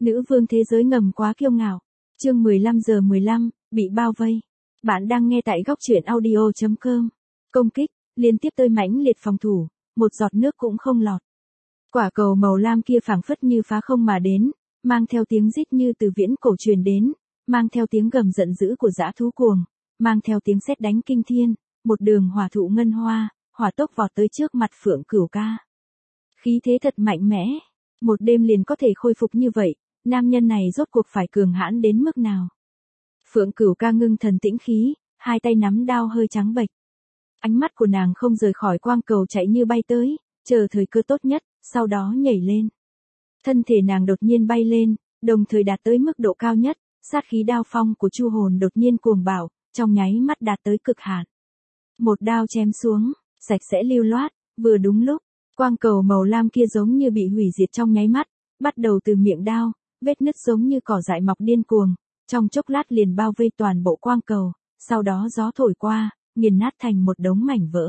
Nữ vương thế giới ngầm quá kiêu ngạo. Chương 15:15, bị bao vây. Bạn đang nghe tại góc truyện audio.com. Công kích, liên tiếp tơi mãnh liệt phòng thủ, một giọt nước cũng không lọt. Quả cầu màu lam kia phảng phất như phá không mà đến, mang theo tiếng rít như từ viễn cổ truyền đến, mang theo tiếng gầm giận dữ của dã thú cuồng, mang theo tiếng sét đánh kinh thiên, một đường hỏa thụ ngân hoa, hỏa tốc vọt tới trước mặt Phượng Cửu Ca. Khí thế thật mạnh mẽ, một đêm liền có thể khôi phục như vậy, nam nhân này rốt cuộc phải cường hãn đến mức nào. Phượng Cửu Ca ngưng thần tĩnh khí, hai tay nắm đao hơi trắng bệch. Ánh mắt của nàng không rời khỏi quang cầu chạy như bay tới, chờ thời cơ tốt nhất, sau đó nhảy lên. Thân thể nàng đột nhiên bay lên, đồng thời đạt tới mức độ cao nhất, sát khí đao phong của Chu Hồn đột nhiên cuồng bạo, trong nháy mắt đạt tới cực hạn. Một đao chém xuống, sạch sẽ lưu loát, vừa đúng lúc, quang cầu màu lam kia giống như bị hủy diệt trong nháy mắt, bắt đầu từ miệng đao, vết nứt giống như cỏ dại mọc điên cuồng, trong chốc lát liền bao vây toàn bộ quang cầu, sau đó gió thổi qua, nghiền nát thành một đống mảnh vỡ.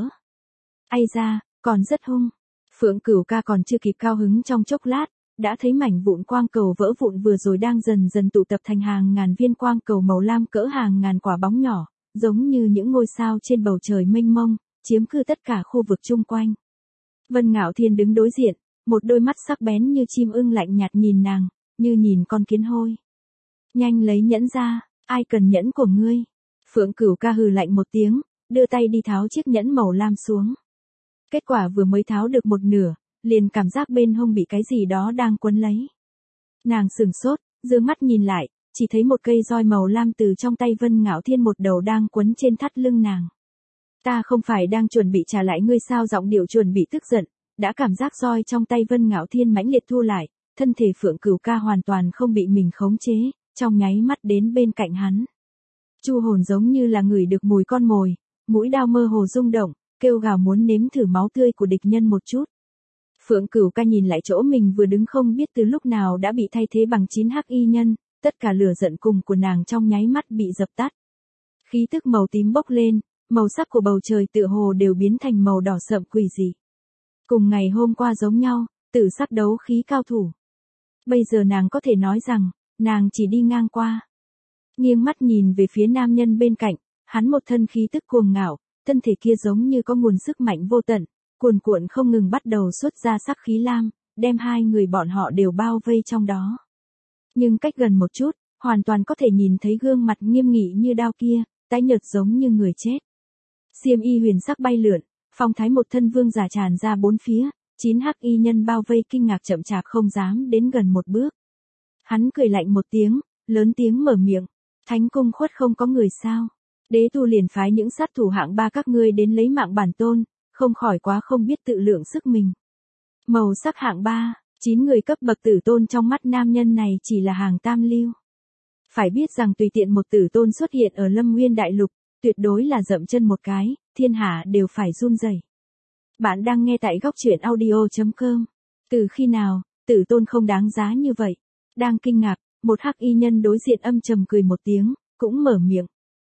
Ai da, còn rất hung. Phượng Cửu Ca còn chưa kịp cao hứng trong chốc lát, đã thấy mảnh vụn quang cầu vỡ vụn vừa rồi đang dần dần tụ tập thành hàng ngàn viên quang cầu màu lam cỡ hàng ngàn quả bóng nhỏ, giống như những ngôi sao trên bầu trời mênh mông, chiếm cứ tất cả khu vực chung quanh. Vân Ngạo Thiên đứng đối diện, một đôi mắt sắc bén như chim ưng lạnh nhạt nhìn nàng, như nhìn con kiến hôi. Nhanh lấy nhẫn ra, ai cần nhẫn của ngươi? Phượng Cửu Ca hừ lạnh một tiếng, đưa tay đi tháo chiếc nhẫn màu lam xuống. Kết quả vừa mới tháo được một nửa, liền cảm giác bên hông bị cái gì đó đang quấn lấy. Nàng sửng sốt, dương mắt nhìn lại, chỉ thấy một cây roi màu lam từ trong tay Vân Ngạo Thiên một đầu đang quấn trên thắt lưng nàng. Ta không phải đang chuẩn bị trả lại ngươi sao? Giọng điệu chuẩn bị tức giận, đã cảm giác roi trong tay Vân Ngạo Thiên mãnh liệt thu lại, thân thể Phượng Cửu Ca hoàn toàn không bị mình khống chế, trong nháy mắt đến bên cạnh hắn. Chu Hồn giống như là ngửi được mùi con mồi, mũi đao mơ hồ rung động, kêu gào muốn nếm thử máu tươi của địch nhân một chút. Phượng Cửu Ca nhìn lại chỗ mình vừa đứng không biết từ lúc nào đã bị thay thế bằng 9 hắc y nhân, tất cả lửa giận cùng của nàng trong nháy mắt bị dập tắt. Khí tức màu tím bốc lên, màu sắc của bầu trời tựa hồ đều biến thành màu đỏ sậm quỷ dị. Cùng ngày hôm qua giống nhau, tử sắc đấu khí cao thủ. Bây giờ nàng có thể nói rằng, nàng chỉ đi ngang qua. Nghiêng mắt nhìn về phía nam nhân bên cạnh, hắn một thân khí tức cuồng ngạo, thân thể kia giống như có nguồn sức mạnh vô tận, cuồn cuộn không ngừng bắt đầu xuất ra sắc khí lam, đem hai người bọn họ đều bao vây trong đó. Nhưng cách gần một chút, hoàn toàn có thể nhìn thấy gương mặt nghiêm nghị như đao kia, tái nhợt giống như người chết. Xiêm y huyền sắc bay lượn, phong thái một thân vương giả tràn ra bốn phía, 9 hắc y nhân bao vây kinh ngạc chậm chạp không dám đến gần một bước. Hắn cười lạnh một tiếng, lớn tiếng mở miệng, Thánh cung khuất không có người sao? Đế tu liền phái những sát thủ hạng ba các ngươi đến lấy mạng bản tôn, không khỏi quá không biết tự lượng sức mình. Màu sắc hạng 3, 9 người cấp bậc tử tôn trong mắt nam nhân này chỉ là hàng tam lưu. Phải biết rằng tùy tiện một tử tôn xuất hiện ở Lâm Nguyên Đại Lục, tuyệt đối là dậm chân một cái, thiên hạ đều phải run rẩy. Bạn đang nghe tại góc truyện audio.com. Từ khi nào, tử tôn không đáng giá như vậy? Đang kinh ngạc, một hắc y nhân đối diện âm trầm cười một tiếng, cũng mở miệng.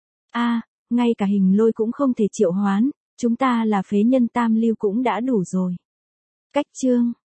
Ngay cả hình lôi cũng không thể triệu hoán, chúng ta là phế nhân tam lưu cũng đã đủ rồi. Cách chương